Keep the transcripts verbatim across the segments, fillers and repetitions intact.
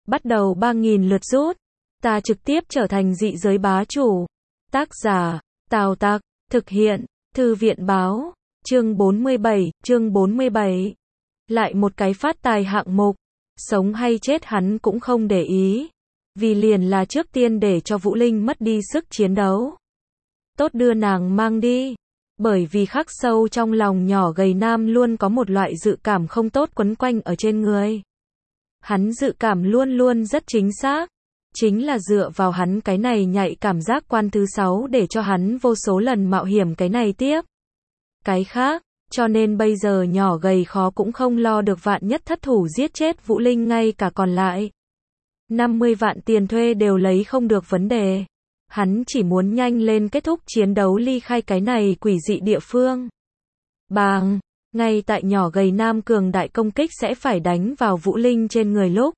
bắt đầu ba nghìn lượt rút. Ta trực tiếp trở thành dị giới bá chủ. Tác giả, Tào Tặc, thực hiện, Thư viện báo, chương bốn mươi bảy, chương bốn mươi bảy. Lại một cái phát tài hạng mục, sống hay chết hắn cũng không để ý, vì liền là trước tiên để cho Vũ Linh mất đi sức chiến đấu. Tốt đưa nàng mang đi, bởi vì khắc sâu trong lòng nhỏ gầy nam luôn có một loại dự cảm không tốt quấn quanh ở trên người. Hắn dự cảm luôn luôn rất chính xác, chính là dựa vào hắn cái này nhạy cảm giác quan thứ sáu để cho hắn vô số lần mạo hiểm cái này tiếp. Cái khác, cho nên bây giờ nhỏ gầy khó cũng không lo được vạn nhất thất thủ giết chết Vũ Linh, ngay cả còn lại năm mươi vạn tiền thuê đều lấy không được vấn đề. Hắn chỉ muốn nhanh lên kết thúc chiến đấu, ly khai cái này quỷ dị địa phương. Bàng, ngay tại nhỏ gầy nam cường đại công kích sẽ phải đánh vào Vũ Linh trên người lúc,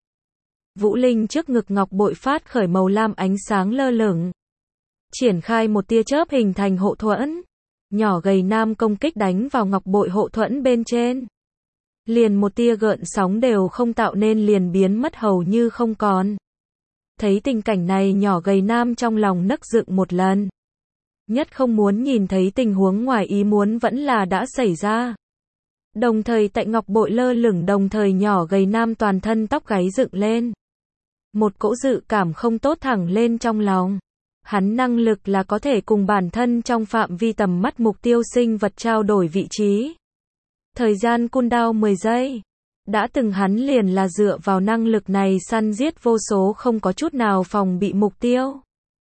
Vũ Linh trước ngực ngọc bội phát khởi màu lam ánh sáng lơ lửng, triển khai một tia chớp hình thành hộ thuẫn. Nhỏ gầy nam công kích đánh vào ngọc bội hộ thuẫn bên trên, liền một tia gợn sóng đều không tạo nên, liền biến mất hầu như không còn. Thấy tình cảnh này, nhỏ gầy nam trong lòng nấc dựng một lần. Nhất không muốn nhìn thấy tình huống ngoài ý muốn vẫn là đã xảy ra. Đồng thời tại ngọc bội lơ lửng đồng thời, nhỏ gầy nam toàn thân tóc gáy dựng lên. Một cỗ dự cảm không tốt thẳng lên trong lòng. Hắn năng lực là có thể cùng bản thân trong phạm vi tầm mắt mục tiêu sinh vật trao đổi vị trí. Thời gian cooldown mười giây. Đã từng hắn liền là dựa vào năng lực này săn giết vô số không có chút nào phòng bị mục tiêu.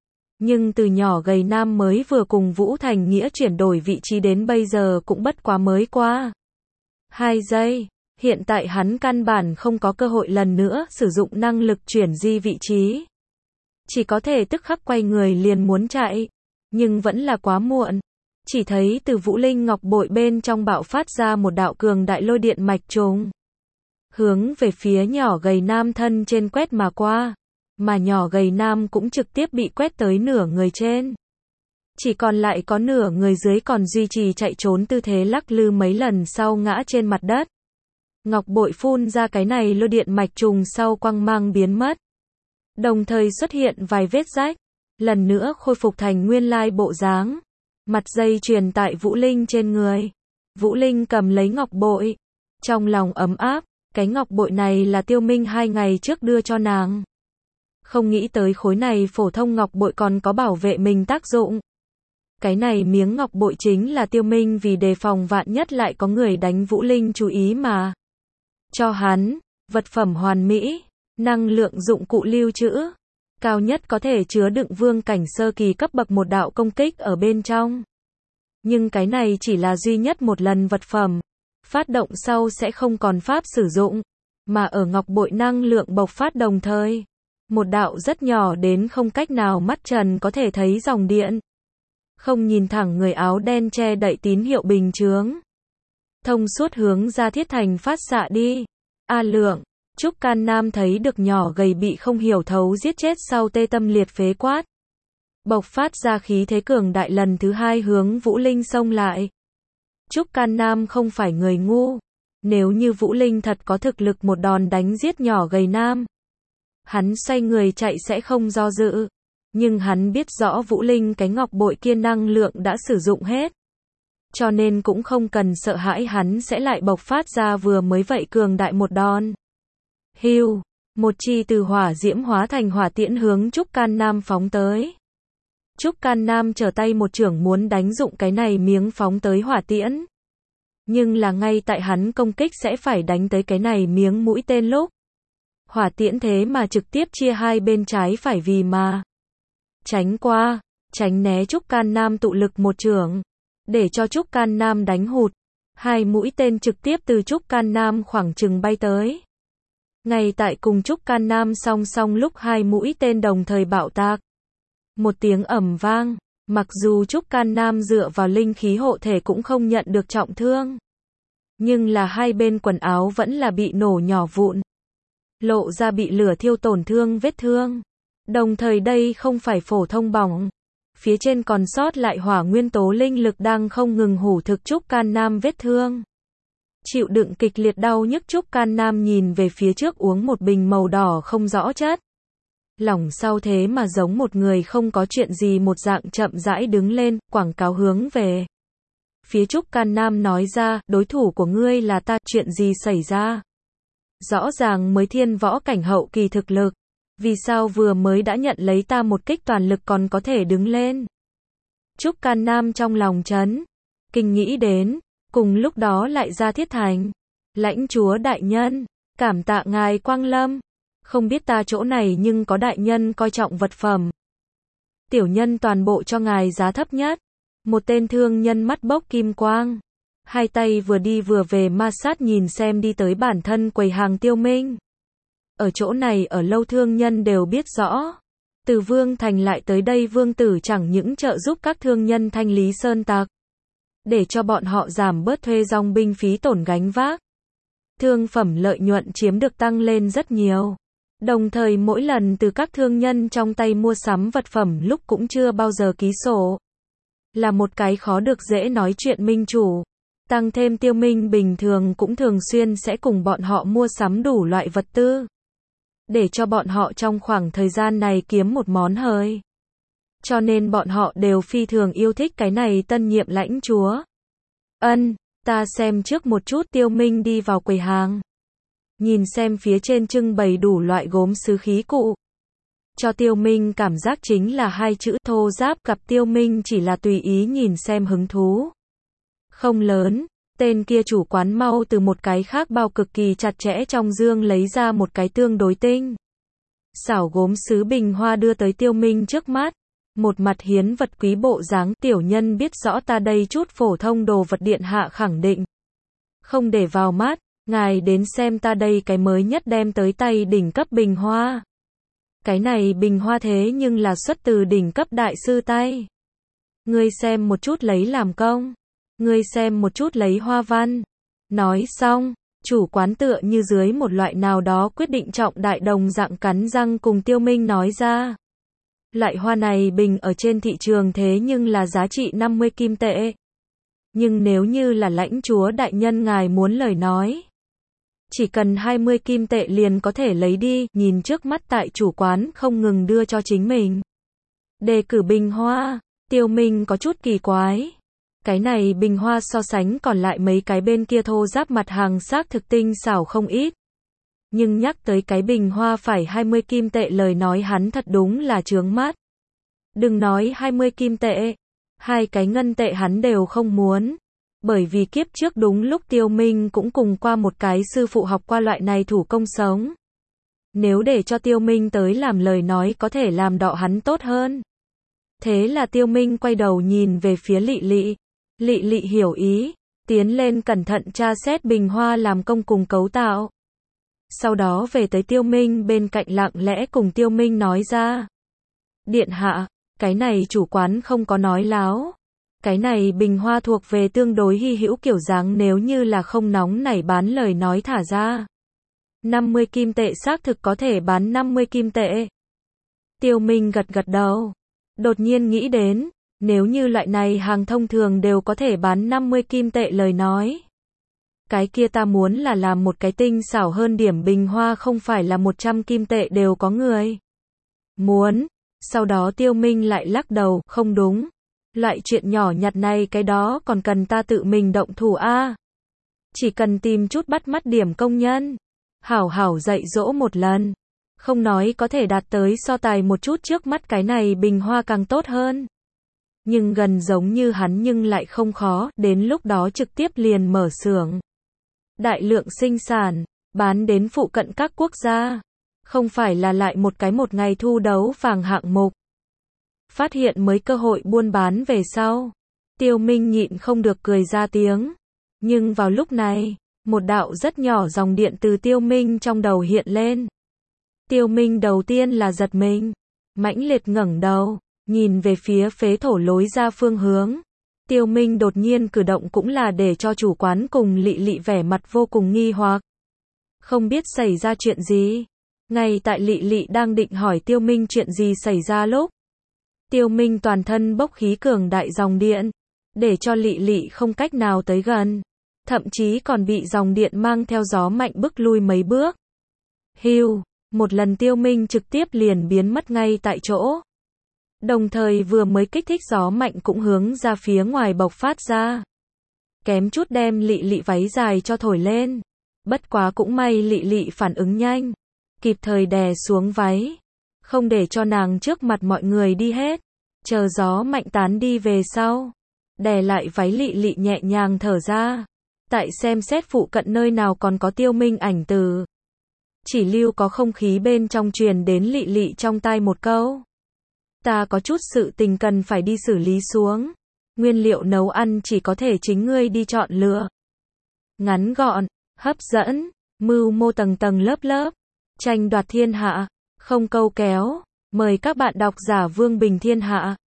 Nhưng từ nhỏ gầy nam mới vừa cùng Vũ Thành Nghĩa chuyển đổi vị trí đến bây giờ cũng bất quá mới qua hai giây. Hiện tại hắn căn bản không có cơ hội lần nữa sử dụng năng lực chuyển di vị trí. Chỉ có thể tức khắc quay người liền muốn chạy. Nhưng vẫn là quá muộn. Chỉ thấy từ Vũ Linh ngọc bội bên trong bạo phát ra một đạo cường đại lôi điện mạch trùng, hướng về phía nhỏ gầy nam thân trên quét mà qua. Mà nhỏ gầy nam cũng trực tiếp bị quét tới nửa người trên. Chỉ còn lại có nửa người dưới còn duy trì chạy trốn tư thế, lắc lư mấy lần sau ngã trên mặt đất. Ngọc bội phun ra cái này lôi điện mạch trùng sau quang mang biến mất. Đồng thời xuất hiện vài vết rách, lần nữa khôi phục thành nguyên lai bộ dáng. Mặt dây chuyền tại Vũ Linh trên người. Vũ Linh cầm lấy ngọc bội, trong lòng ấm áp, cái ngọc bội này là Tiêu Minh hai ngày trước đưa cho nàng. Không nghĩ tới khối này phổ thông ngọc bội còn có bảo vệ mình tác dụng. Cái này miếng ngọc bội chính là Tiêu Minh vì đề phòng vạn nhất lại có người đánh Vũ Linh chú ý mà cho hắn. Vật phẩm hoàn mỹ, năng lượng dụng cụ lưu trữ, cao nhất có thể chứa đựng vương cảnh sơ kỳ cấp bậc một đạo công kích ở bên trong. Nhưng cái này chỉ là duy nhất một lần vật phẩm, phát động sau sẽ không còn pháp sử dụng, mà ở ngọc bội năng lượng bộc phát đồng thời, một đạo rất nhỏ đến không cách nào mắt trần có thể thấy dòng điện, không nhìn thẳng người áo đen che đậy tín hiệu bình chướng, thông suốt hướng ra thiết thành phát xạ đi. A Lượng, Trúc Can Nam thấy được nhỏ gầy bị không hiểu thấu giết chết sau tê tâm liệt phế quát, bộc phát ra khí thế cường đại lần thứ hai hướng Vũ Linh xông lại. Trúc Can Nam không phải người ngu, nếu như Vũ Linh thật có thực lực một đòn đánh giết nhỏ gầy nam, hắn xoay người chạy sẽ không do dự. Nhưng hắn biết rõ Vũ Linh cái ngọc bội kia năng lượng đã sử dụng hết, cho nên cũng không cần sợ hãi hắn sẽ lại bộc phát ra vừa mới vậy cường đại một đòn. Hưu, một chi từ hỏa diễm hóa thành hỏa tiễn hướng Trúc Can Nam phóng tới. Trúc Can Nam trở tay một chưởng muốn đánh dụng cái này miếng phóng tới hỏa tiễn. Nhưng là ngay tại hắn công kích sẽ phải đánh tới cái này miếng mũi tên lúc, hỏa tiễn thế mà trực tiếp chia hai bên trái phải vì mà tránh qua, tránh né Trúc Can Nam tụ lực một chưởng, để cho Trúc Can Nam đánh hụt. Hai mũi tên trực tiếp từ Trúc Can Nam khoảng chừng bay tới. Ngay tại cùng Trúc Can Nam song song lúc hai mũi tên đồng thời bạo tạc. Một tiếng ầm vang, mặc dù Trúc Can Nam dựa vào linh khí hộ thể cũng không nhận được trọng thương. Nhưng là hai bên quần áo vẫn là bị nổ nhỏ vụn, lộ ra bị lửa thiêu tổn thương vết thương. Đồng thời đây không phải phổ thông bỏng, phía trên còn sót lại hỏa nguyên tố linh lực đang không ngừng hủ thực Trúc Can Nam vết thương. Chịu đựng kịch liệt đau nhức Trúc Can Nam nhìn về phía trước uống một bình màu đỏ không rõ chất. Lỏng sau thế mà giống một người không có chuyện gì một dạng chậm rãi đứng lên, quảng cáo hướng về phía Trúc Can Nam nói ra, đối thủ của ngươi là ta, chuyện gì xảy ra? Rõ ràng mới thiên võ cảnh hậu kỳ thực lực, vì sao vừa mới đã nhận lấy ta một kích toàn lực còn có thể đứng lên? Trúc Can Nam trong lòng chấn kinh nghĩ đến, cùng lúc đó lại ra thiết thành. Lãnh chúa đại nhân, cảm tạ ngài quang lâm. Không biết ta chỗ này nhưng có đại nhân coi trọng vật phẩm. Tiểu nhân toàn bộ cho ngài giá thấp nhất. Một tên thương nhân mắt bốc kim quang. Hai tay vừa đi vừa về ma sát nhìn xem đi tới bản thân quầy hàng Tiêu Minh. Ở chỗ này ở lâu thương nhân đều biết rõ. Từ Vương Thành lại tới đây Vương Tử chẳng những trợ giúp các thương nhân thanh lý sơn tặc. Để cho bọn họ giảm bớt thuê dòng binh phí tổn gánh vác. Thương phẩm lợi nhuận chiếm được tăng lên rất nhiều. Đồng thời mỗi lần từ các thương nhân trong tay mua sắm vật phẩm lúc cũng chưa bao giờ ký sổ. Là một cái khó được dễ nói chuyện minh chủ. Tăng thêm Tiêu Minh bình thường cũng thường xuyên sẽ cùng bọn họ mua sắm đủ loại vật tư. Để cho bọn họ trong khoảng thời gian này kiếm một món hời. Cho nên bọn họ đều phi thường yêu thích cái này tân nhiệm lãnh chúa. Ân, ta xem trước một chút. Tiêu Minh đi vào quầy hàng. Nhìn xem phía trên trưng bày đủ loại gốm sứ khí cụ. Cho Tiêu Minh cảm giác chính là hai chữ thô giáp, cặp Tiêu Minh chỉ là tùy ý nhìn xem hứng thú. Không lớn, tên kia chủ quán mau từ một cái khác bao cực kỳ chặt chẽ trong dương lấy ra một cái tương đối tinh xảo gốm sứ bình hoa đưa tới Tiêu Minh trước mắt. Một mặt hiến vật quý bộ dáng, tiểu nhân biết rõ ta đây chút phổ thông đồ vật điện hạ khẳng định không để vào mắt, ngài đến xem ta đây cái mới nhất đem tới tay đỉnh cấp bình hoa. Cái này bình hoa thế nhưng là xuất từ đỉnh cấp đại sư tay. Ngươi xem một chút lấy làm công, ngươi xem một chút lấy hoa văn. Nói xong, chủ quán tựa như dưới một loại nào đó quyết định trọng đại đồng dạng cắn răng cùng Tiêu Minh nói ra. Loại hoa này bình ở trên thị trường thế nhưng là giá trị năm mươi kim tệ. Nhưng nếu như là lãnh chúa đại nhân ngài muốn lời nói, chỉ cần hai mươi kim tệ liền có thể lấy đi. Nhìn trước mắt tại chủ quán không ngừng đưa cho chính mình đề cử bình hoa, Tiêu Minh có chút kỳ quái. Cái này bình hoa so sánh còn lại mấy cái bên kia thô giáp mặt hàng xác thực tinh xảo không ít. Nhưng nhắc tới cái bình hoa phải hai mươi kim tệ lời nói hắn thật đúng là chướng mắt. Đừng nói hai mươi kim tệ, hai cái ngân tệ hắn đều không muốn. Bởi vì kiếp trước đúng lúc Tiêu Minh cũng cùng qua một cái sư phụ học qua loại này thủ công sống. Nếu để cho Tiêu Minh tới làm lời nói có thể làm đọ hắn tốt hơn. Thế là Tiêu Minh quay đầu nhìn về phía Lị Lị. Lị Lị hiểu ý, tiến lên cẩn thận tra xét bình hoa làm công cùng cấu tạo. Sau đó về tới Tiêu Minh bên cạnh lặng lẽ cùng Tiêu Minh nói ra. Điện hạ, cái này chủ quán không có nói láo. Cái này bình hoa thuộc về tương đối hy hữu kiểu dáng, nếu như là không nóng nảy bán lời nói thả ra. năm mươi kim tệ xác thực có thể bán năm mươi kim tệ. Tiêu Minh gật gật đầu. Đột nhiên nghĩ đến, nếu như loại này hàng thông thường đều có thể bán năm mươi kim tệ lời nói. Cái kia ta muốn là làm một cái tinh xảo hơn điểm bình hoa không phải là một trăm kim tệ đều có người muốn. Sau đó Tiêu Minh lại lắc đầu, không đúng. Loại chuyện nhỏ nhặt này cái đó còn cần ta tự mình động thủ a. Chỉ cần tìm chút bắt mắt điểm công nhân. Hảo hảo dạy dỗ một lần. Không nói có thể đạt tới so tài một chút trước mắt cái này bình hoa càng tốt hơn. Nhưng gần giống như hắn nhưng lại không khó, đến lúc đó trực tiếp liền mở xưởng. Đại lượng sinh sản, bán đến phụ cận các quốc gia. Không phải là lại một cái một ngày thu đấu vàng hạng mục. Phát hiện mới cơ hội buôn bán về sau. Tiêu Minh nhịn không được cười ra tiếng. Nhưng vào lúc này, một đạo rất nhỏ dòng điện từ Tiêu Minh trong đầu hiện lên. Tiêu Minh đầu tiên là giật mình. Mãnh liệt ngẩng đầu, nhìn về phía phế thổ lối ra phương hướng. Tiêu Minh đột nhiên cử động cũng là để cho chủ quán cùng Lị Lị vẻ mặt vô cùng nghi hoặc. Không biết xảy ra chuyện gì. Ngay tại Lị Lị đang định hỏi Tiêu Minh chuyện gì xảy ra lúc. Tiêu Minh toàn thân bốc khí cường đại dòng điện. Để cho Lị Lị không cách nào tới gần. thậm chí còn bị dòng điện mang theo gió mạnh bức lui mấy bước. Hưu, một lần Tiêu Minh trực tiếp liền biến mất ngay tại chỗ. Đồng thời vừa mới kích thích gió mạnh cũng hướng ra phía ngoài bộc phát ra. Kém chút đem Lị Lị váy dài cho thổi lên. Bất quá cũng may Lị Lị phản ứng nhanh, kịp thời đè xuống váy, không để cho nàng trước mặt mọi người đi hết. Chờ gió mạnh tán đi về sau, đè lại váy Lị Lị nhẹ nhàng thở ra. Tại xem xét phụ cận nơi nào còn có Tiêu Minh ảnh từ. Chỉ lưu có không khí bên trong truyền đến Lị Lị trong tai một câu. Ta có chút sự tình cần phải đi xử lý xuống. Nguyên liệu nấu ăn chỉ có thể chính ngươi đi chọn lựa. Ngắn gọn, hấp dẫn, mưu mô tầng tầng lớp lớp, tranh đoạt thiên hạ, không câu kéo. Mời các bạn đọc giả Vương Bình Thiên Hạ.